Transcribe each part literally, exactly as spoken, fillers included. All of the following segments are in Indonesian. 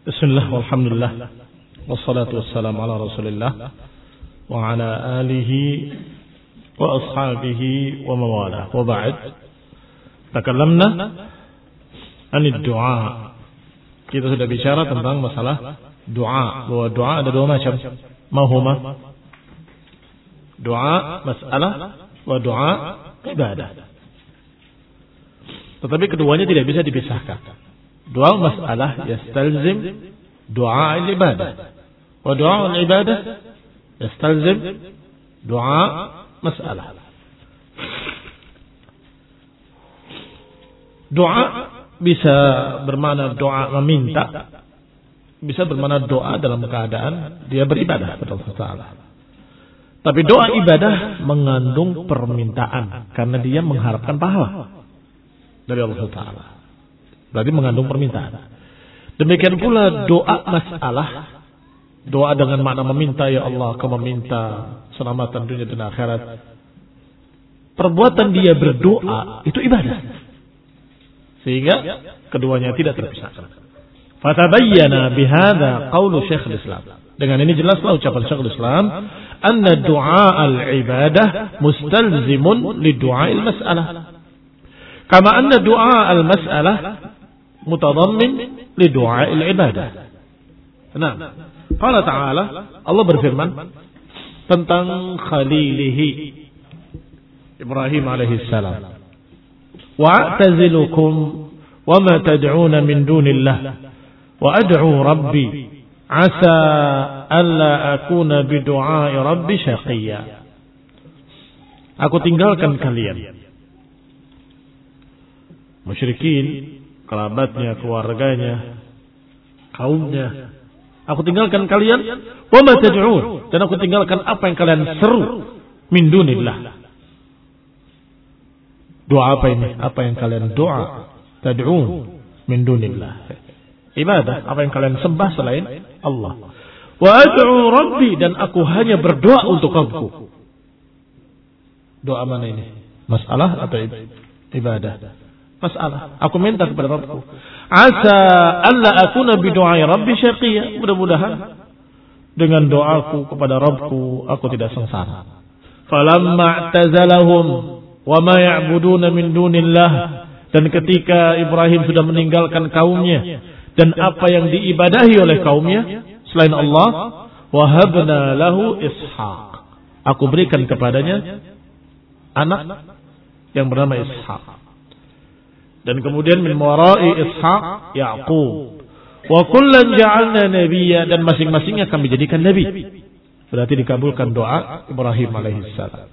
Bismillah walhamdulillah wassalatu wassalamu ala rasulillah wa ala alihi wa ashabihi wa mawalah wa ba'd. Takallamna anid du'a. Kita sudah bicara tentang masalah doa, bahwa doa ada dua macam. Mahuma doa masalah wa doa ibadah. Tetapi keduanya tidak bisa dipisahkan. Doa masalah yastalzim doa ibadah, wa doa ibadah yastalzim doa masalah. Doa bisa bermakna doa meminta, bisa bermakna doa dalam keadaan dia beribadah kepada Allah Taala. Tapi doa ibadah mengandung permintaan karena dia mengharapkan pahala dari Allah Taala. Berarti mengandung permintaan. Demikian pula doa masalah, doa dengan makna meminta, ya Allah, Kau meminta selamatan dunia dan akhirat. Perbuatan dia berdoa itu ibadah, sehingga keduanya tidak terpisahkan. Fatabayyana bihadza qaulu Syekhul Islam. Dengan ini jelaslah ucapan Syekhul Islam, anna du'a al-ibadah mustalzimun li du'a al-mas'alah. Kama anna du'a al-mas'alah mutadammin li du'a al-ibadah. Nah, qala ta'ala, Allah berfirman tentang khalilihi Ibrahim alaihi salam. Wa'tazilukum wa ma tad'una min dunillah wa ad'u rabbi asa alla akuna bi du'a'i rabbi syaqiyya. Aku tinggalkan kalian, musyrikin, kerabatnya, keluarganya, kaumnya. Aku tinggalkan kalian, wa ma tad'un, dan aku tinggalkan apa yang kalian seru min dunillah. Doa apa ini? Apa yang kalian doa? Tad'un min dunillah. Ibadah, apa yang kalian sembah selain Allah. Wa ad'u rabbi, dan aku hanya berdoa untuk Rabbku. Doa mana ini? Masalah atau ibadah? Masalah. Aku minta kepada Rabbku. Asa alla akuna bi du'ai rabbi syaqiyya. Mudah-mudahan dengan doaku kepada Rabbku aku tidak sengsara. Falamma i'tazalahum wa ma ya'buduna min dunillah, dan ketika Ibrahim sudah meninggalkan kaumnya dan apa yang diibadahi oleh kaumnya selain Allah, wahabna lahu Ishaq. Aku berikan kepadanya anak yang bernama Ishaq. Dan kemudian min wara'i Ishaq Yaqub. Wa kullan ja'alna nabiyya, dan masing-masingnya kami jadikan nabi. Berarti dikabulkan doa Ibrahim alaihi salam.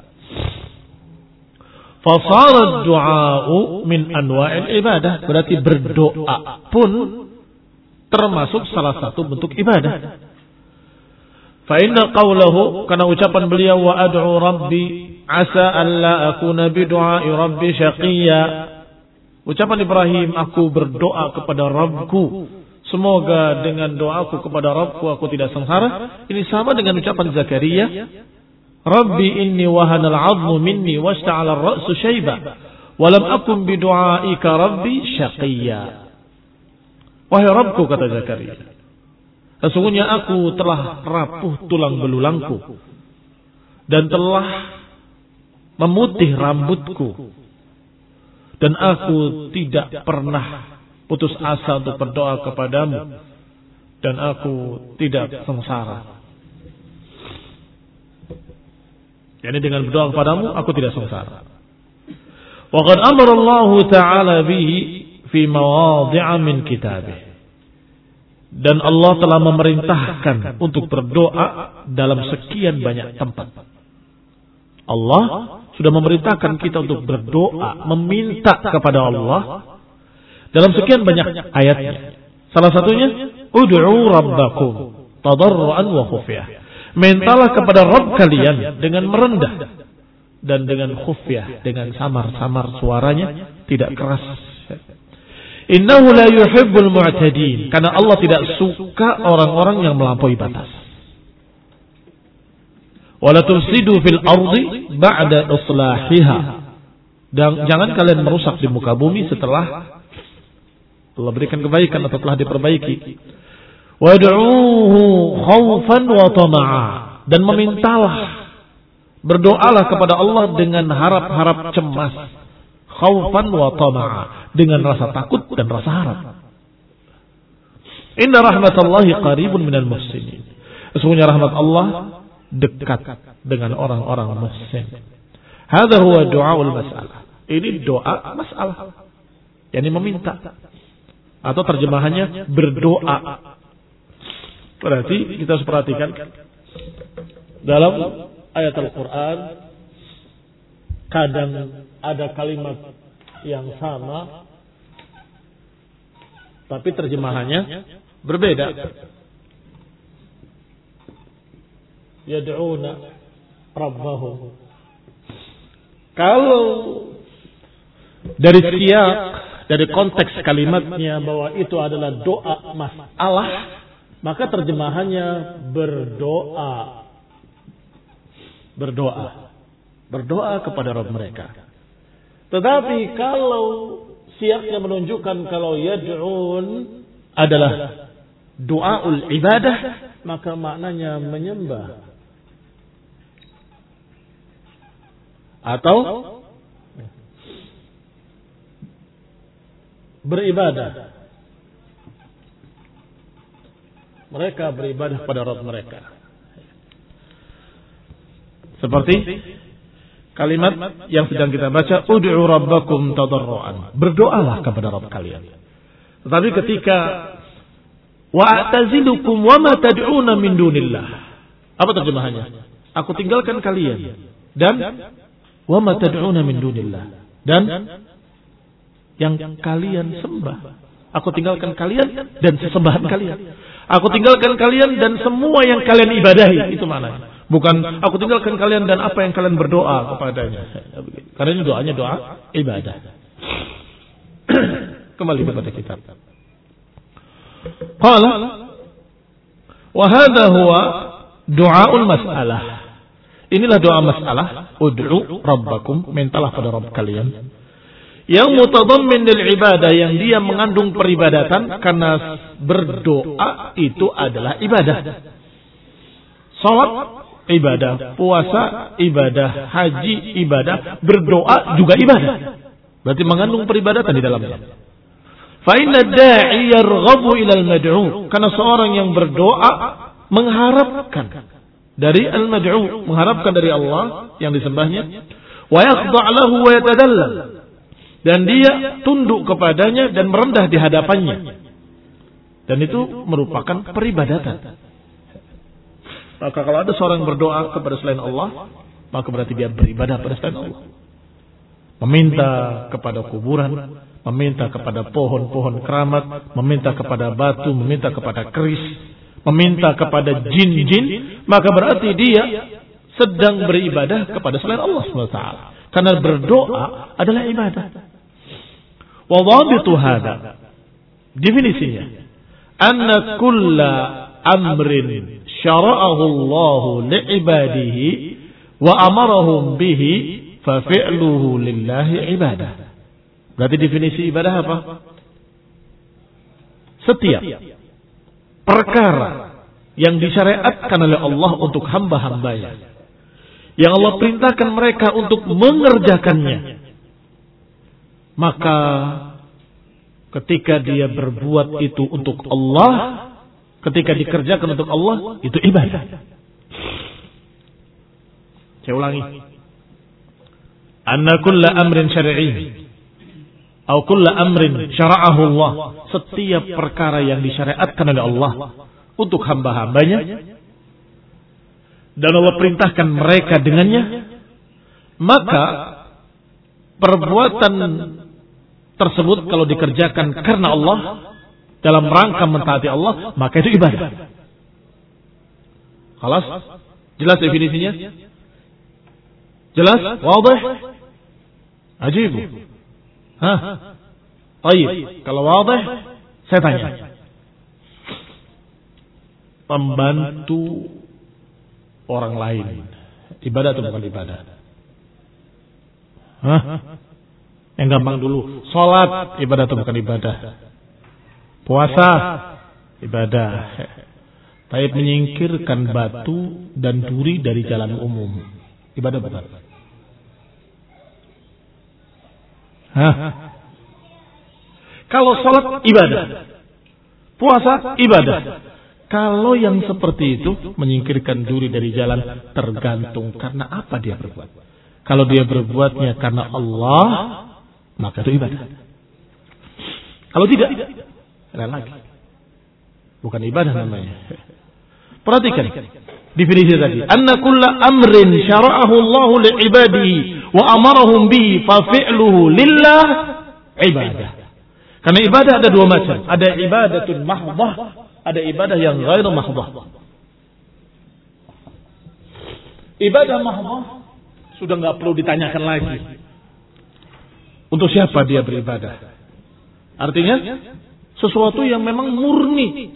Fasara ad-du'a'u min anwa'il ibadah, berarti berdoa pun termasuk salah satu bentuk ibadah. Fa inna qawlahu, karena ucapan beliau, wa ad'u rabbi asa alla akuna bi du'a'i rabbi syaqiyya. Ucapan Ibrahim, aku berdoa kepada Rabbku, semoga dengan doaku kepada Rabbku aku tidak sengsara. Ini sama dengan ucapan Zakaria, Rabbi inni wahana al-'azmu minni washta'ala ar-ra'su shayba wa lam akun bi du'aika rabbi syaqiyya. Wahai Rabbku, kata Zakaria, sesungguhnya aku telah rapuh tulang belulangku dan telah memutih rambutku, dan aku tidak pernah putus asa untuk berdoa kepadamu, dan aku tidak sengsara. Yani dengan berdoa kepadamu aku tidak sengsara. Wa qad amara Allah Ta'ala bihi fi mawadhi'a min kitabih. Dan Allah telah memerintahkan untuk berdoa dalam sekian banyak tempat. Allah sudah memerintahkan kita untuk berdoa, meminta kepada Allah dalam sekian banyak ayatnya. Salah satunya, ud'u rabbakum tadarruan wa khufyah. Mintalah kepada Rabb kalian dengan merendah dan dengan khufyah, dengan samar-samar suaranya, tidak keras. Innahu la yuhibbul mu'tadin, karena Allah tidak suka orang-orang yang melampaui batas. Wala tufsidu fil ardi ba'da islahiha, dan jangan kalian merusak di muka bumi setelah Allah berikan kebaikan atau telah diperbaiki. Wad'uuhu khaufan wa tama'a, dan memintalah, berdoalah kepada Allah dengan harap-harap cemas. Khaufan wa tama'a, dengan rasa takut dan rasa harap. Inna rahmatallahi qaribun minal muhsinin. Sesungguhnya rahmat Allah dekat dengan orang-orang muhsin. Hadza huwa du'aul mas'alah. Ini doa masalah, yakni meminta, atau terjemahannya berdoa. Berarti kita harus perhatikan dalam ayat Al-Quran kadang ada kalimat yang sama tapi terjemahannya berbeda. Yad'una rabbahum. Kalau dari siyak, dari konteks kalimatnya bahwa itu adalah doa masalah, maka terjemahannya berdoa. Berdoa. Berdoa kepada Rabb mereka. Tetapi kalau siaknya menunjukkan kalau yad'un adalah doaul ibadah, maka maknanya menyembah. Atau beribadah. Mereka beribadah pada Rabb mereka. Seperti kalimat yang sedang kita baca, ud'u rabbakum tadarruan. Berdoalah kepada Rabb kalian. Tetapi ketika wa'tazilukum wa ma tad'una min dunillah. Apa terjemahannya? Aku tinggalkan kalian dan wa ma tad'una min dunillah, dan yang kalian sembah. Aku tinggalkan kalian dan sesembahan kalian. Aku tinggalkan kalian dan semua yang kalian ibadahi. Itu maknanya. Bukan aku tinggalkan kalian dan apa yang kalian berdoa kepadanya. Karena ini doanya doa ibadah. Kembali kepada kitab. Qala wa hadha huwa du'aul mas'alah. Inilah doa masalah. Ud'u rabbakum, mintalah pada Rabb kalian. Yang mutadammin lil ibadah, yang dia mengandung peribadatan, karena berdoa itu adalah ibadah. Salat ibadah, puasa ibadah, haji ibadah, berdoa juga ibadah. Berarti mengandung peribadatan di dalamnya. Fa inna da'i yarghabu ila al-mad'u, karena seorang yang berdoa mengharapkan dari al-mad'u, mengharapkan dari Allah yang disembahnya, wa yakhda' lahu wa yatadallal, dan dia tunduk kepadanya dan merendah di hadapannya. Dan itu merupakan peribadatan. Maka kalau ada seorang berdoa kepada selain Allah, maka berarti dia beribadah pada selain Allah. Meminta kepada kuburan, meminta kepada pohon-pohon keramat, meminta kepada batu, meminta kepada keris, meminta kepada jin-jin, maka berarti dia sedang beribadah kepada selain Allah subhanahu wa taala. Karena berdoa adalah ibadah. Wa dhabitu hada, definisinya, anna kulla amrin syara'ahu Allah li'ibadihi wa amarahum bihi fa fi'luhu lillahi ibadah. Berarti definisi ibadah apa? Setiap perkara yang disyariatkan oleh Allah untuk hamba-hambanya, yang Allah perintahkan mereka untuk mengerjakannya, maka ketika dia berbuat itu untuk Allah, ketika dikerjakan untuk Allah, itu ibadah. Saya ulangi. Anna kulla amrin syar'i atau kulla amrin syara'ahu Allah, setiap perkara yang disyariatkan oleh Allah untuk hamba-hambanya dan Allah perintahkan mereka dengannya, maka perbuatan tersebut kalau dikerjakan karena Allah, dalam rangka mentaati Allah, maka itu ibadah. Khalas? Jelas definisinya? Jelas? Wadih? Ajib. Hah? Baik. Kalau wadih, saya tanya. Membantu orang lain, ibadah atau bukan ibadah? Hah? Yang gampang dulu. Salat, ibadah atau bukan ibadah? Puasa, ibadah. Tapi menyingkirkan batu dan duri dari jalan umum, ibadah bukan? Hah? Kalau salat ibadah, puasa ibadah. Kalau yang seperti itu menyingkirkan duri dari jalan, tergantung karena apa dia berbuat. Kalau dia berbuatnya karena Allah, maka itu ibadah. Kalau tidak, lain lagi. Bukan ibadah namanya. Perhatikan definisi tadi. Anna kulla amrin syara'ahu Allahu li'ibadihi wa amarahum bihi fa fi'luhu lillah ibadah. Karena ibadah ada dua macam. Ada ibadatun mahdhah, ada ibadah yang ghairu mahdhah. Ibadah mahdhah sudah enggak perlu ditanyakan lagi. Untuk siapa dia beribadah? Artinya sesuatu yang memang murni.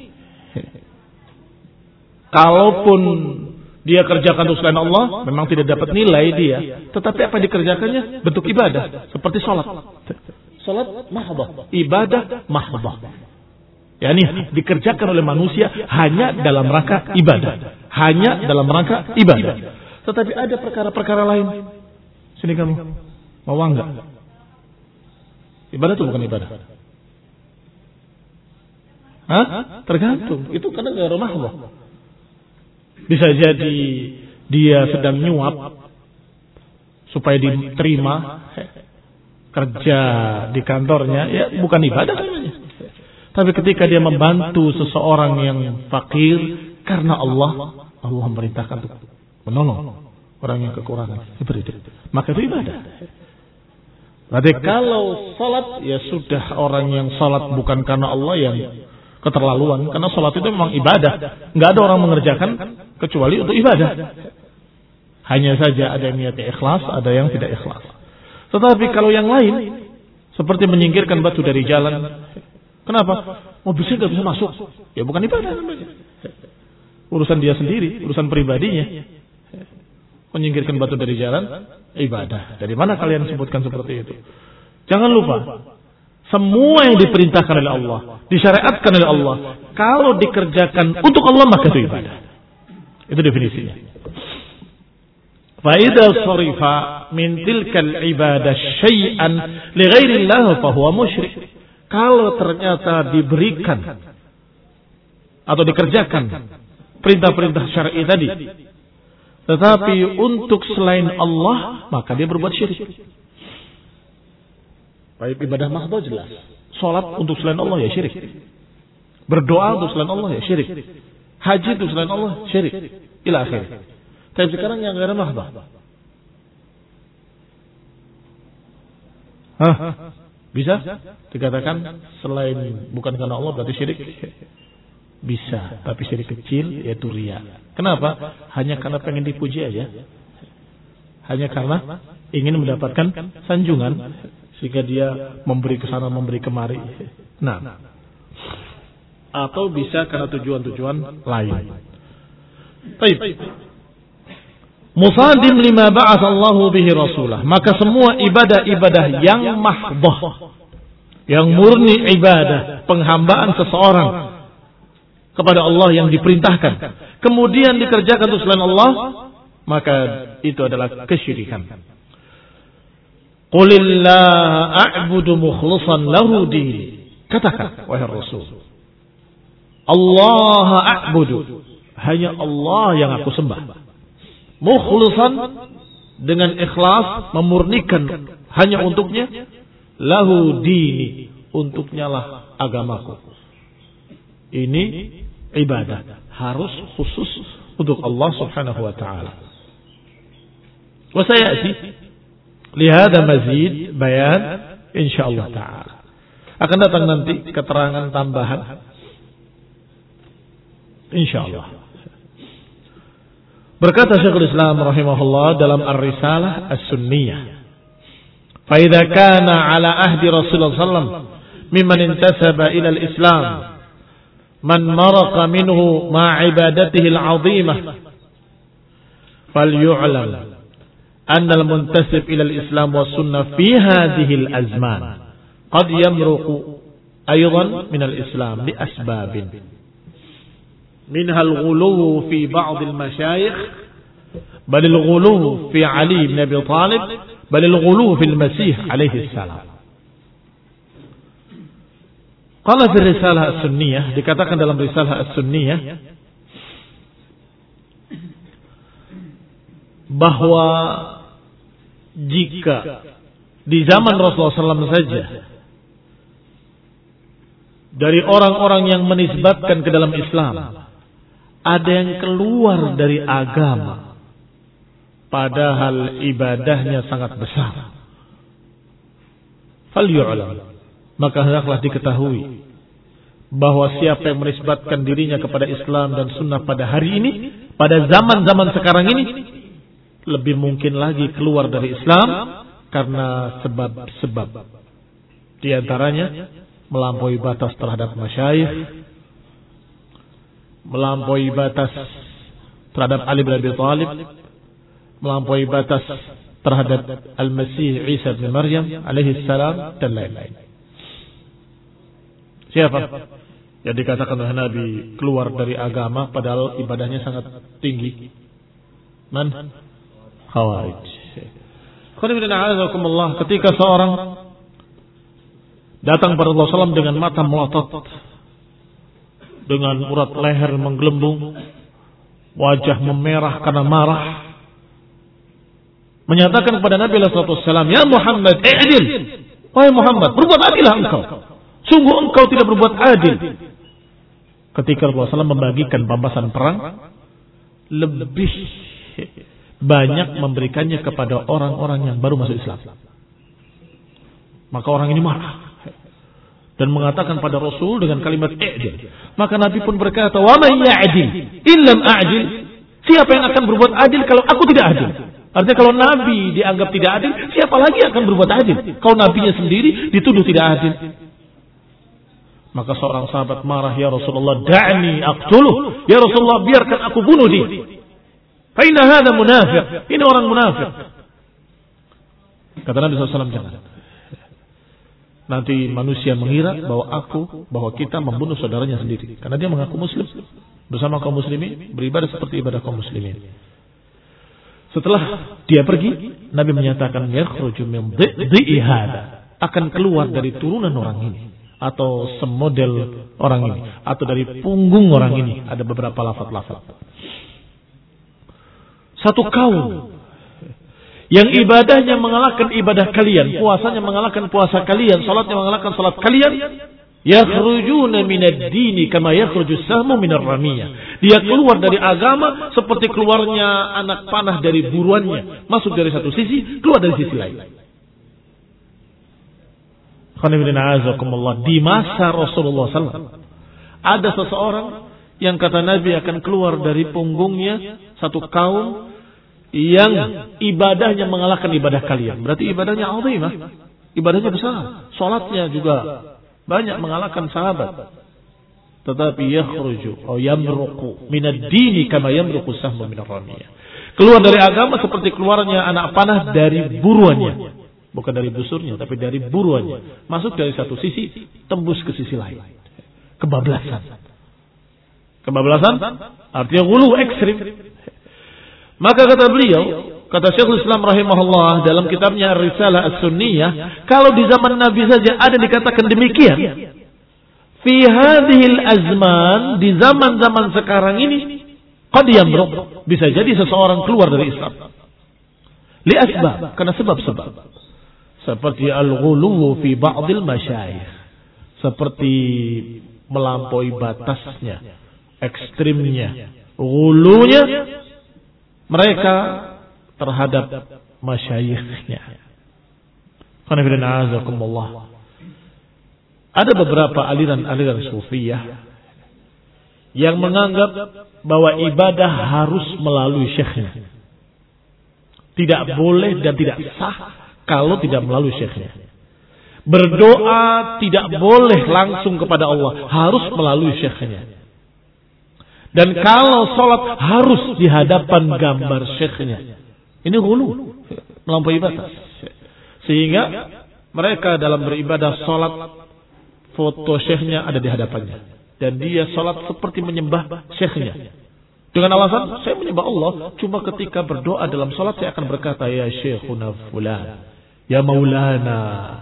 Kalaupun dia kerjakan untuk selain Allah, memang tidak dapat nilai dia. Tetapi apa yang dikerjakannya? Bentuk ibadah. Seperti sholat. Sholat mahdhah. Ibadah mahdhah. Yani dikerjakan oleh manusia hanya dalam rangka ibadah. Hanya dalam rangka ibadah. Tetapi ada perkara-perkara lain. Sini kamu. Mau enggak? Ibadah itu bukan ibadah. Hah? Tergantung. Itu kadang ghairu mahdhah. Bisa jadi dia sedang nyuap supaya diterima kerja di kantornya, ya bukan ibadah namanya. Tapi ketika dia membantu seseorang yang fakir karena Allah, Allah memerintahkan untuk menolong orang yang kekurangan, diberi itu, maka itu ibadah. Berarti kalau salat, ya sudah, orang yang salat bukan karena Allah yang keterlaluan, karena salat itu memang ibadah. Enggak ada orang mengerjakan kecuali untuk ibadah. Hanya saja ada yang niatnya ikhlas, ada yang tidak ikhlas. Tetapi kalau yang lain, seperti menyingkirkan batu dari jalan, kenapa? Mobilnya nggak bisa masuk, ya bukan ibadah namanya. Urusan dia sendiri, urusan pribadinya. Menyingkirkan batu dari jalan, ibadah. Dari mana kalian sebutkan seperti itu? Jangan lupa, semua yang diperintahkan oleh Allah, disyariatkan oleh Allah, kalau dikerjakan untuk Allah, maka itu ibadah. Itu definisinya. Fa idza sarifa min tilkal ibadah syai'an li ghairillah fa huwa musyrik. Kalau ternyata diberikan atau dikerjakan perintah-perintah syar'i tadi, tetapi untuk selain Allah, maka dia berbuat syirik. Baik ibadah mahdhah jelas. Salat untuk selain Allah ya syirik. Berdoa untuk selain Allah ya syirik. Haji untuk selain Allah syirik. Ila akhir. Tapi sekarang yang ghairu mahdhah. Hah? Bisa dikatakan selain bukan karena Allah berarti syirik? Bisa, tapi syirik kecil yaitu riya. Kenapa? Hanya karena pengen dipuji aja. Hanya karena ingin mendapatkan sanjungan, sehingga dia memberi ke sana, memberi kemari. Nah, atau bisa karena tujuan-tujuan lain. Baik. Musadim lima ba'atsallahu bihi rasulah. Maka semua ibadah-ibadah yang mahdhah, yang murni ibadah, penghambaan seseorang kepada Allah yang diperintahkan, kemudian dikerjakan untuk selain Allah, maka itu adalah kesyirikan. Qulillah a'budu mukhlishan lahu dini. Katakan wahai Rasul, Allah a'budu, hanya Allah yang aku sembah. Mukhlishan, dengan ikhlas, memurnikan hanya untuknya, lahu dini, untuknya lah agamaku. Ini ibadah harus khusus untuk Allah Subhanahu wa taala. Wa sayati lihada mazid bayan insyaallah taala. Akan datang nanti keterangan tambahan insyaallah. Berkata Syekhul Islam rahimahullah dalam Ar-Risalah As-Sunniyah, fa idza kana ala ahdi Rasulullah sallallahu alaihi wasallam mimman intasaba ila al-Islam man maraqa minhu ma ibadatihi al-'azimah falyu'lam anna al-muntasib ila al-Islam wa sunnah fi hadhihi al-azman qad yamruqu aydan min al-Islam bi asbabin minha al-ghuluw fi ba'd al-masyayikh, bal al-ghuluw fi Ali bin Abi Thalib, bal al-ghuluw fi al-Masih alaihi salam. Qala fi risalah as-sunniyah, dikatakan dalam risalah as-sunniyah bahwa jika di zaman Rasulullah shallallahu alaihi wasallam saja dari orang-orang yang menisbatkan ke dalam Islam ada yang keluar dari agama padahal ibadahnya sangat besar, falyu'lam, maka hendaklah diketahui bahwa siapa yang menisbatkan dirinya kepada Islam dan sunnah pada hari ini, pada zaman-zaman sekarang ini, lebih mungkin lagi keluar dari Islam karena sebab-sebab. Di antaranya melampaui batas terhadap masyayikh, melampaui batas terhadap Ali bin Abi Thalib, melampaui batas terhadap Al-Masih Isa bin Maryam alaihi salam, dan lain-lain. Siapa yang dikatakan oleh Nabi keluar dari agama padahal ibadahnya sangat tinggi? Man? Khawarij. Ketika seorang datang kepada Rasulullah shallallahu alaihi wasallam dengan mata melotot, dengan urat leher menggelembung, wajah memerah karena marah, menyatakan kepada Nabi shallallahu alaihi wasallam, "Ya Muhammad, i'dil. Wahai Muhammad, berbuat adillah engkau. Sungguh engkau tidak berbuat adil." Ketika Rasulullah shallallahu alaihi wasallam membagikan pampasan perang, lebih banyak memberikannya kepada orang-orang yang baru masuk Islam. Maka orang ini marah dan mengatakan pada Rasul dengan kalimat i'dil. Maka Nabi pun berkata, "Wa man ya'dil illam a'dil?" Siapa yang akan berbuat adil kalau aku tidak adil? Artinya kalau Nabi dianggap tidak adil, siapa lagi akan berbuat adil? Kalau Nabinya sendiri dituduh tidak adil. Maka seorang sahabat marah, "Ya Rasulullah, da'ni aqtuluh. Ya Rasulullah, biarkan aku bunuh dia. Fa inna hadha munafiq." Ini orang munafik. Kata Nabi shallallahu alaihi wasallam, "Jangan. Nanti manusia mengira bahwa aku, bahwa kita membunuh saudaranya sendiri. Karena dia mengaku muslim. Bersama kaum muslimin, beribadah seperti ibadah kaum muslimin." Setelah dia pergi, Nabi menyatakan, "Yakhruju min dhi'i hada." Akan keluar dari turunan orang ini, atau semodel orang ini, atau dari punggung orang ini. Ada beberapa lafaz-lafaz. Satu kaum yang ibadahnya mengalahkan ibadah kalian, puasanya mengalahkan puasa kalian, salatnya mengalahkan salat kalian, yakhrujuna minad dini kama yakhruju sahmu minar ramiyah. Dia keluar dari agama seperti keluarnya anak panah dari buruannya, masuk dari satu sisi, keluar dari sisi lain. Di masa Rasulullah sallallahu alaihi wasallam ada seseorang yang kata Nabi akan keluar dari punggungnya satu kaum yang ibadahnya mengalahkan ibadah kalian. Berarti ibadahnya azimah, ibadahnya besar, salatnya juga banyak mengalahkan sahabat. Tetapi yakhruju atau yamruqu minad dini kama yamruqu sahmu minar ramiyah. Keluar dari agama seperti keluarnya anak panah dari buruannya. Bukan dari busurnya, tapi dari buruannya. Masuk dari satu sisi, tembus ke sisi lain. Kebablasan. Kebablasan artinya ghulu, ekstrim. Maka kata beliau, kata Syekhul Islam rahimahullah dalam kitabnya Risalah As-Sunniyah, kalau di zaman Nabi saja ada dikatakan demikian, fi hadhil azman, di zaman-zaman sekarang ini, qad yamruq, bisa jadi seseorang keluar dari Islam. Li asbab, karena sebab-sebab. Seperti al-ghuluw fi ba'dil masyayikh, seperti melampaui batasnya, ekstrimnya, ghulunya mereka terhadap masyayikhnya. Ada beberapa aliran-aliran sufiyah yang menganggap bahwa ibadah harus melalui syekhnya. Tidak boleh dan tidak sah kalau tidak melalui syekhnya. Berdoa tidak boleh langsung kepada Allah, harus melalui syekhnya. Dan kalau sholat harus di hadapan gambar syekhnya. Ini ghulu, melampaui batas. Sehingga mereka dalam beribadah sholat, foto syekhnya ada di hadapannya. dan dia salat seperti menyembah syekhnya. Dengan alasan saya menyembah Allah, cuma ketika berdoa dalam salat saya akan berkata ya Syekhuna fulan, ya Maulana,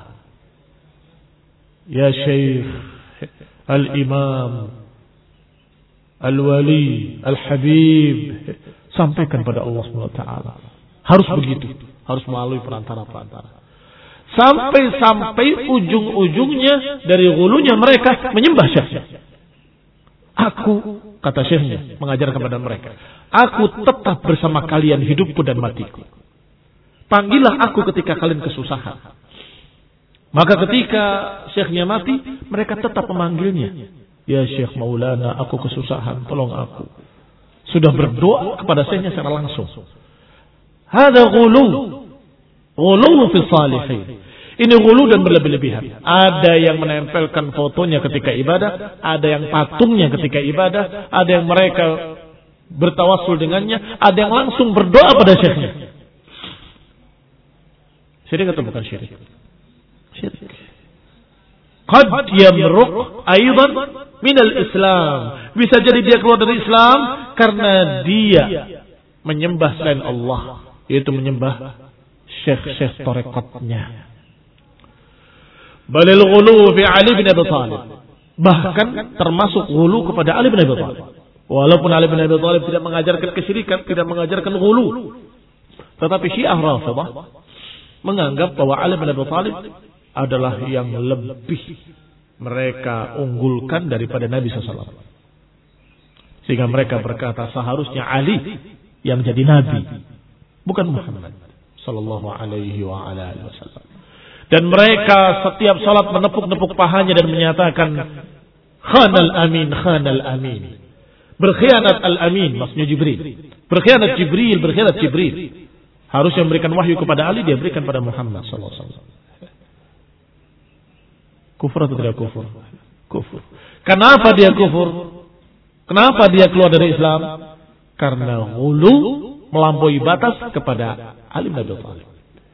ya Syekh Al-Imam Al-Wali Al-Habib, sampaikan pada Allah subhanahu wa taala. Harus begitu, harus melalui perantara-perantara. Sampai-sampai ujung-ujungnya dari hulunya mereka menyembah syekhnya. Aku, kata syekhnya, mengajarkan kepada mereka, aku tetap bersama kalian hidupku dan matiku. Panggillah aku ketika kalian kesusahan. Maka ketika syekhnya mati, mereka tetap memanggilnya. Ya Syekh Maulana, aku kesusahan, tolong aku. Sudah berdoa kepada syekhnya secara langsung. Hada ghulu. Ghulu fi salihin. Ini ghulu dan berlebih-lebihan. Ada yang menempelkan fotonya ketika ibadah, ada yang patungnya ketika ibadah, ada yang mereka bertawassul dengannya, ada yang langsung berdoa pada syekhnya. Syirik atau bukan syirik? Syirik. Qad yamruq aidan minal Islam. Bisa jadi dia keluar dari Islam karena dia menyembah selain Allah, yaitu menyembah syekh-syekh tarekatnya. Balil ghulu fi Ali bin Abi Thalib. Bahkan termasuk ghulu kepada Ali bin Abi Thalib. Walaupun Ali bin Abi Thalib tidak mengajarkan kesyirikan, tidak mengajarkan ghulu. Tetapi Syiah Rafidhah menganggap bahwa Ali bin Abi Thalib adalah yang lebih mereka unggulkan daripada Nabi sallallahu alaihi wasallam. Sehingga mereka berkata seharusnya Ali yang jadi Nabi, bukan Muhammad sallallahu alaihi wa ala alihi wasallam. Dan mereka setiap salat menepuk-nepuk pahanya dan menyatakan khanal amin, khanal amin. Berkhianat al-amin, maksudnya Jibril. Berkhianat Jibril, berkhianat Jibril. Harusnya memberikan wahyu kepada Ali, dia berikan pada Muhammad sallallahu alaihi wasallam. Kufur atau tidak kufur? Kufur. Kenapa dia kufur? Kenapa dia keluar dari Islam? Karena ghulu, melampaui batas kepada Ali bin Abi Thalib.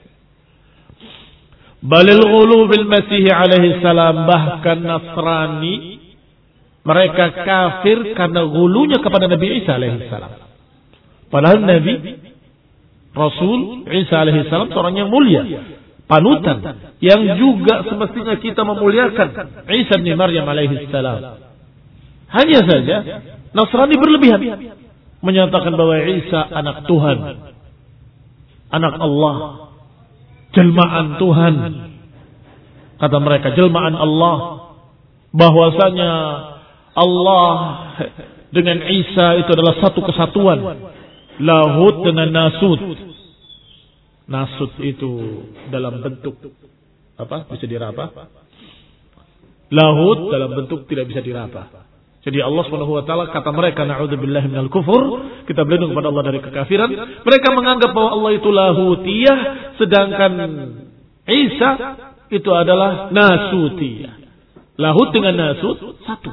Balil ghulu bil Masih alaihi salam, bahkan Nasrani mereka kafir karena ghulunya kepada Nabi Isa alaihi salam. Padahal Nabi Rasul Isa alaihi salam seorang yang mulia, panutan yang juga semestinya kita memuliakan Isa bin Maryam alaihi salam. Hanya saja Nasrani berlebihan menyatakan bahwa Isa anak Tuhan, anak Allah, jelmaan Tuhan. Kata mereka jelmaan Allah, bahwasanya Allah dengan Isa itu adalah satu kesatuan, Lahut dengan Nasut. Nasut itu dalam bentuk apa? Bisa diraba. Lahut dalam bentuk tidak bisa diraba. Jadi Allah Subhanahu wa taala, kata mereka, na'udzubillahi minal kufur, kita berlindung kepada Allah dari kekafiran. Mereka menganggap bahwa Allah itu lahutiyah, sedangkan Isa itu adalah nasutiyah. Lahut dengan nasut satu.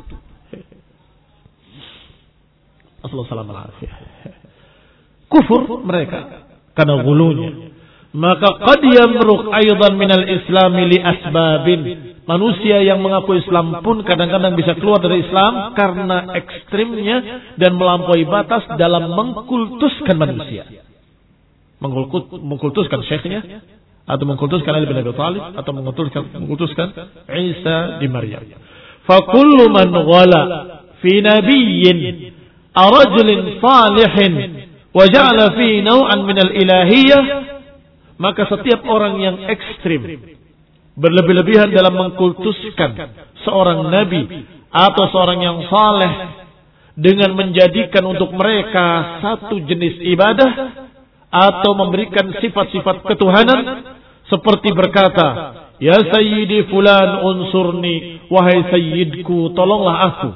Assalamualaikum. Kufur mereka karena gulunya. Maka qad yamruq aidan minal islami li asbabin. Manusia yang mengaku Islam pun kadang-kadang bisa keluar dari Islam karena ekstrimnya dan melampaui batas dalam mengkultuskan manusia. Mengkultuskan syekhnya, atau mengkultuskan Ali bin Abi Thalib, atau mengkultuskan, mengkultuskan Isa di Maryam. Fa kullu man ghala fi nabiyyin aw rajulin salihin wa ja'ala fi naw'an min al-ilahiyyah, maka setiap orang yang ekstrim, berlebih-lebihan dalam mengkultuskan seorang nabi atau seorang yang saleh dengan menjadikan untuk mereka satu jenis ibadah atau memberikan sifat-sifat ketuhanan, seperti berkata, ya sayyidi fulan unsurni, wahai sayyidku tolonglah aku.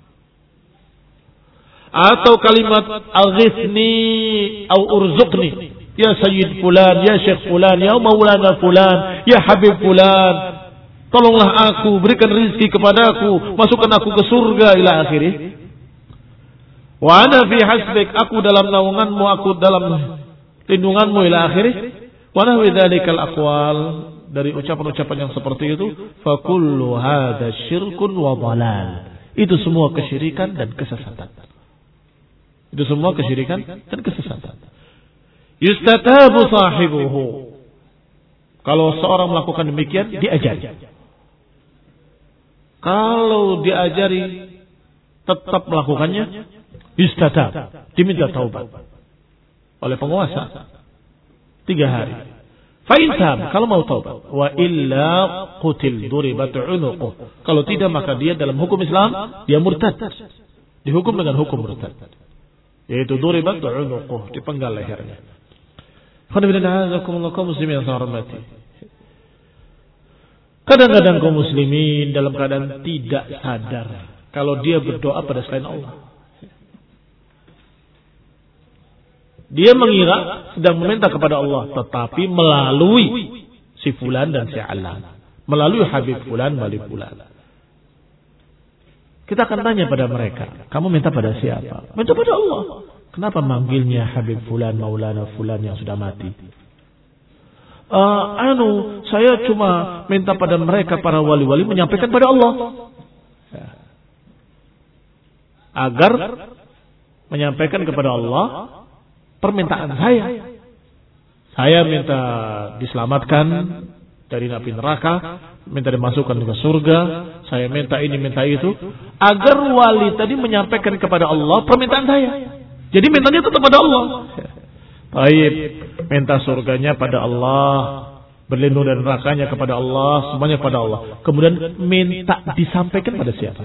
Atau kalimat aghithni au urzuqni, ya Sayyid Fulan, ya Syekh Fulan, ya Maulana Fulan, ya Habib Fulan, tolonglah aku, berikan rizki kepadaku, masukkan aku ke surga, ila akhirih. Wa ana fi hasbik, aku dalam naunganmu, aku dalam lindunganmu, ila akhirih. Wa nahwi dzalikal aqwal, dari ucapan-ucapan yang seperti itu, fa kullu hadza syirkun wa dhalal. Itu semua kesyirikan dan kesesatan. Itu semua kesyirikan dan kesesatan. Yustatabu sahibuhu. Kalau seorang melakukan demikian, diajari. Kalau diajari tetap melakukannya, yustatab, diminta taubat oleh penguasa tiga hari. Fa'in tab, kalau mau taubat, wa illa qutil duribat unuquh. Kalau tidak, maka dia dalam hukum Islam dia murtad, dihukum dengan hukum murtad, yaitu duribat unuquh, dipenggal lehernya. Kadang-kadang kaum muslimin dalam keadaan tidak sadar kalau dia berdoa pada selain Allah. Dia mengira sedang meminta kepada Allah, tetapi melalui si fulan dan si alan, melalui Habib fulan wali fulan. Kita akan tanya pada mereka, kamu minta pada siapa? Minta pada Allah. Kenapa manggilnya Habib fulan, Maulana fulan yang sudah mati? Uh, anu, saya cuma minta pada mereka para wali-wali menyampaikan pada Allah, agar menyampaikan kepada Allah permintaan saya. Saya minta diselamatkan dari api neraka, minta dimasukkan ke surga, saya minta ini, minta itu, agar wali tadi menyampaikan kepada Allah permintaan saya. Jadi mintanya tetap pada Allah. Baik, minta surganya pada Allah, berlindung dari nerakanya kepada Allah, semuanya pada Allah. Kemudian minta disampaikan pada siapa?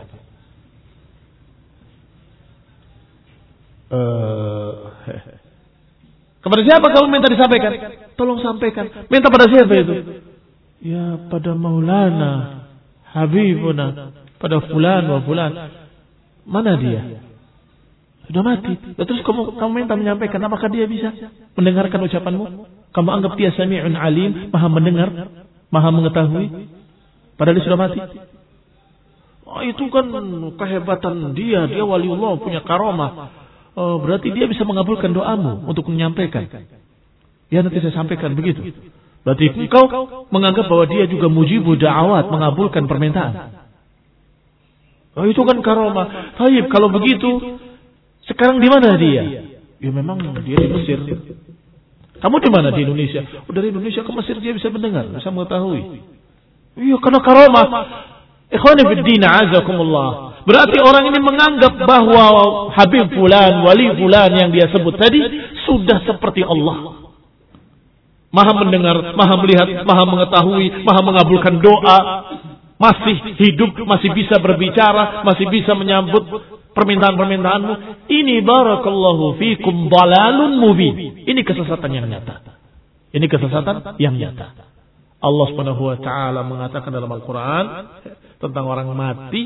Uh, kepada siapa kamu minta disampaikan? Tolong sampaikan. Minta pada siapa itu? Ya pada Maulana, Habibuna, pada fulan wa fulan. Mana dia? Sudah mati. Terus kamu kamu minta menyampaikan, apakah dia bisa mendengarkan ucapanmu? Kamu anggap dia Sami'un Alim, Maha mendengar, Maha mengetahui, padahal dia sudah mati. Oh, itu kan kehebatan dia, dia waliullah, punya karamah. Oh, berarti dia bisa mengabulkan doamu untuk menyampaikan. Ya, nanti saya sampaikan begitu. Berarti engkau menganggap bahwa dia juga mujibu da'awat, mengabulkan permintaan. Oh, itu kan karamah. Baik, kalau begitu sekarang di mana dia? Ya memang dia di Mesir. Kamu di mana di Indonesia? Oh, dari Indonesia ke Mesir dia bisa mendengar, bisa mengetahui. Iya, karena karamah. Ikhwani fid din, azakumullah. Berarti orang ini menganggap bahwa Habib fulan, wali fulan yang dia sebut tadi sudah seperti Allah. Maha mendengar, maha melihat, maha mengetahui, maha mengabulkan doa. Masih hidup, masih bisa berbicara, masih bisa menyambut permintaan-permintaanmu. Ini barakallahu fikum dalalun mubin. Ini kesesatan yang nyata. Ini kesesatan yang nyata. Allah Subhanahu wa taala mengatakan dalam Al-Qur'an tentang orang mati,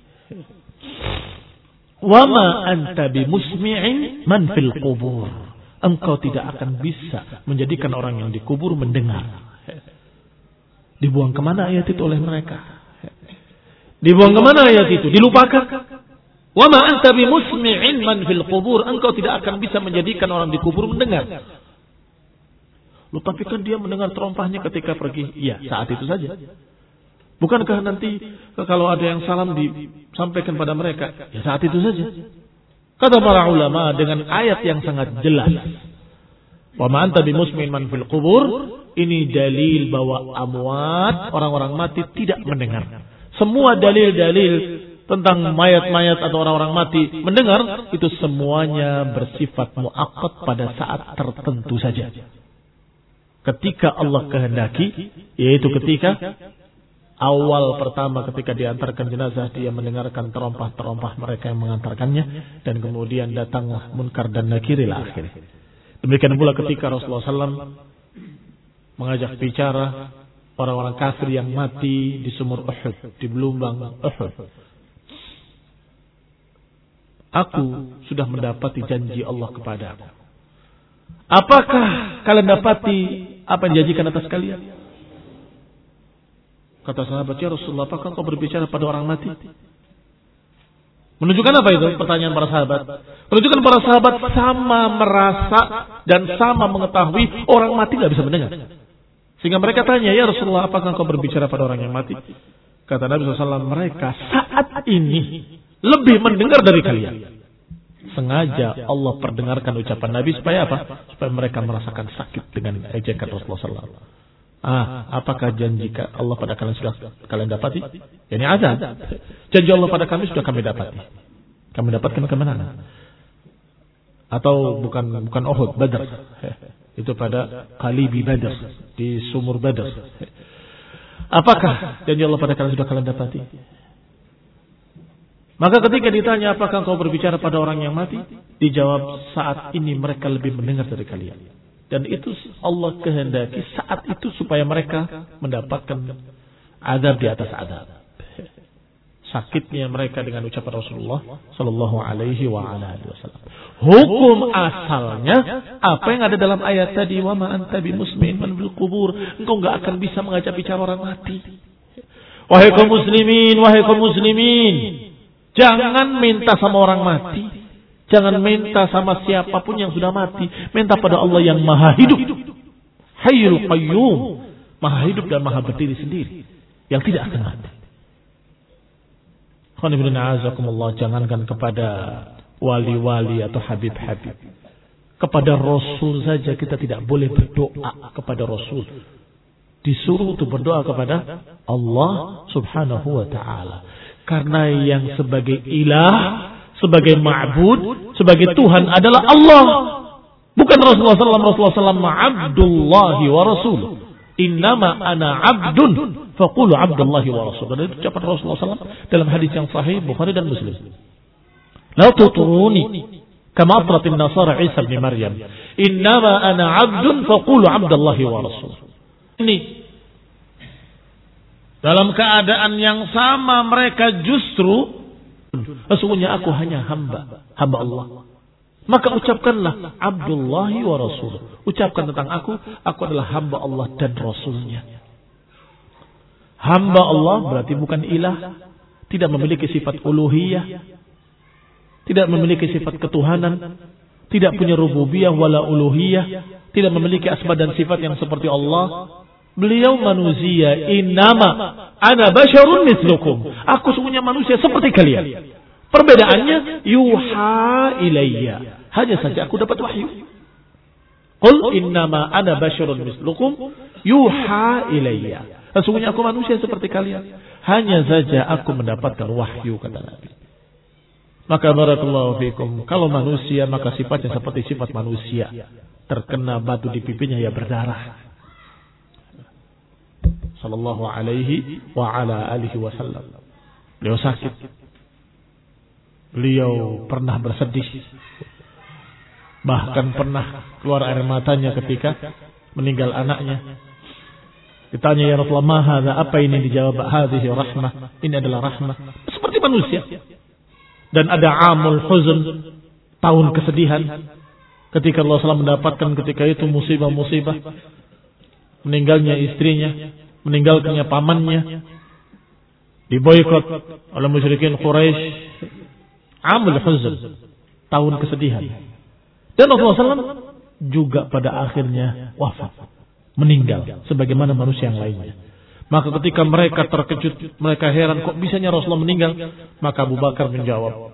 "Wa ma anta bimusmi'in man fil qubur." Engkau tidak akan bisa menjadikan orang yang dikubur mendengar. Dibuang kemana ayat itu oleh mereka? Dibuang kemana ayat itu? Dilupakan. Wa ma anta bimusmi'in man fil qubur. Engkau tidak akan bisa menjadikan orang di kubur mendengar. Loh, tapi kan dia mendengar terompahnya ketika pergi. Iya, saat itu saja. Bukankah nanti kalau ada yang salam disampaikan pada mereka? Ya saat itu saja. Kata para ulama dengan ayat yang sangat jelas. Wa ma anta bimusmi'in man fil qubur. Ini dalil bahwa amwat, orang-orang mati tidak mendengar. Semua dalil-dalil tentang mayat-mayat atau orang-orang mati mendengar, itu semuanya bersifat muakkad pada saat tertentu saja. Ketika Allah kehendaki, yaitu ketika awal pertama ketika diantarkan jenazah, dia mendengarkan terompah-terompah mereka yang mengantarkannya, dan kemudian datanglah munkar dan nakir ila akhir. Demikian pula ketika Rasulullah shallallahu alaihi wasallam mengajak bicara orang-orang kafir yang mati di sumur Uhud, di belumbang Uhud. Aku sudah mendapati janji Allah kepadamu. Apakah kalian dapati apa yang dijanjikan atas kalian? Kata sahabat, ya Rasulullah, apakah kau berbicara pada orang mati? Menunjukkan apa itu? Pertanyaan para sahabat. Menunjukkan para sahabat sama merasa dan sama mengetahui orang mati tidak bisa mendengar. Sehingga mereka tanya, ya Rasulullah, apakah kau berbicara pada orang yang mati? Kata Nabi shallallahu alaihi wasallam, mereka saat ini lebih mendengar dari kalian. Sengaja Allah perdengarkan ucapan Nabi supaya apa? Supaya mereka merasakan sakit dengan ejekan Rasulullah sallallahu alaihi wasallam. Ah, apakah janji Allah pada kalian sudah kalian dapati? Ini azab. Janji Allah pada kami sudah kami dapati. Kami dapatkan kemenangan. Atau bukan bukan Uhud, Badr. Itu pada Qalibi Badr, di sumur Badr. Apakah janji Allah pada kalian sudah kalian dapati? Maka ketika ditanya apakah kau berbicara pada orang yang mati, dijawab saat ini mereka lebih mendengar dari kalian. Dan itu Allah kehendaki saat itu supaya mereka mendapatkan azab di atas azab. Sakitnya mereka dengan ucapan Rasulullah sallallahu alaihi wa ala alihi wasallam. Hukum asalnya apa yang ada dalam ayat tadi, wa ma anta bimusmi'in man bil qubur. Engkau enggak akan bisa mengajak bicara orang mati. Wahai kaum muslimin, wahai kaum muslimin, jangan minta sama orang mati. Jangan minta sama siapapun yang sudah mati. Minta pada Allah yang maha hidup. Hayyul qayyum. Maha hidup dan maha berdiri sendiri. Yang tidak akan mati. Jangankan kepada wali-wali atau habib-habib. Kepada Rasul saja kita tidak boleh berdoa kepada Rasul. Disuruh untuk berdoa kepada Allah subhanahu wa ta'ala. Karena yang sebagai ilah, sebagai ma'bud, sebagai Tuhan adalah Allah. Bukan Rasulullah sallallahu alaihi wasallam. Abdullahi wa rasul. Innama ana abdun faqulu abdullahi wa rasul. Dan itu ucapan Rasulullah sallallahu alaihi wasallam dalam hadis yang sahih Bukhari dan Muslim. La tuturuni kama atratin nasara Isa bin Maryam. Innama ana abdun faqulu abdullahi wa rasul. Ini dalam keadaan yang sama mereka justru sesungguhnya aku hanya hamba, hamba Allah. Maka ucapkanlah Abdullahi wa Rasul. Ucapkan tentang aku, aku adalah hamba Allah dan Rasulnya. Hamba Allah berarti bukan ilah, tidak memiliki sifat uluhiyah, tidak memiliki sifat ketuhanan, tidak punya rububiyah wala uluhiyah, tidak memiliki asma dan sifat yang seperti Allah. Beliau manusia, innama ana basyarun mislukum. Aku sungguhnya manusia seperti kalian. Perbedaannya yuha ilayya. Hanya saja aku dapat wahyu. Qul innama ana basyarun mislukum yuha ilayya. Sesungguhnya aku manusia seperti kalian. Hanya saja aku mendapatkan wahyu, kata Nabi. Maka barakallahu fikum, kalau manusia maka sifatnya seperti sifat manusia. Terkena batu di pipinya ya berdarah. Sallallahu alaihi wa ala alihi wasallam. Beliau sakit. Beliau pernah bersedih. Bahkan pernah keluar air matanya ketika meninggal anaknya. Ditanya, ya Rasulullah, ma hadza? Apa ini? Dijawab, hadhihi rahmah. Ini adalah rahmah. Seperti manusia. Dan ada amul huzn, tahun kesedihan. Ketika Allah shallallahu alaihi wasallam mendapatkan ketika itu musibah-musibah. Meninggalnya istrinya, meninggalkannya pamannya, diboikot oleh musyrikin Quraisy. Amul huzn, tahun kesedihan. Dan Rasulullah shallallahu alaihi wasallam juga pada akhirnya wafat, meninggal sebagaimana manusia yang lainnya. Maka ketika mereka terkejut, mereka heran kok bisanya Rasulullah meninggal, maka Abu Bakar menjawab,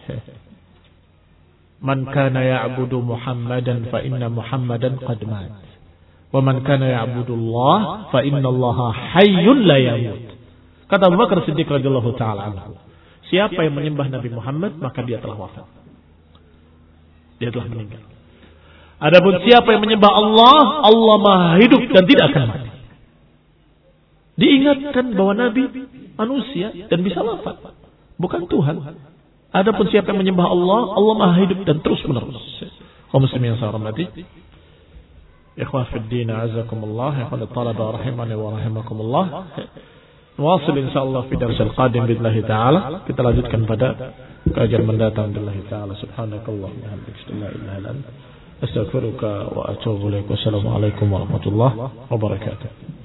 man kana ya'budu Muhammadan fa inna Muhammadan qad mat. Wa man kana ya'budullah fa innallaha hayyun la yamut. Kata Abu Bakar Siddiq radhiyallahu taala anhu, siapa yang menyembah Nabi Muhammad maka dia telah wafat. Dia telah meninggal. Adapun siapa yang menyembah Allah, Allah Maha hidup dan tidak akan mati. Diingatkan bahwa Nabi manusia dan bisa wafat, bukan Tuhan. Adapun siapa yang menyembah Allah, Allah Maha hidup dan terus menerus. Kaum muslimin yang saya hormati, ikhwan fid din, azakumullah, ikhwan talaba rahimani wa rahimakumullah. Wasil insyaallah fi darsil qadim billahi taala. Kita lanjutkan pada kajian mendatang billahi taala. Subhanakallahumma wa bihamdika, la ilaha illa anta, astaghfiruka wa atubu ilaik. Wassalamu alaikum warahmatullahi wabarakatuh.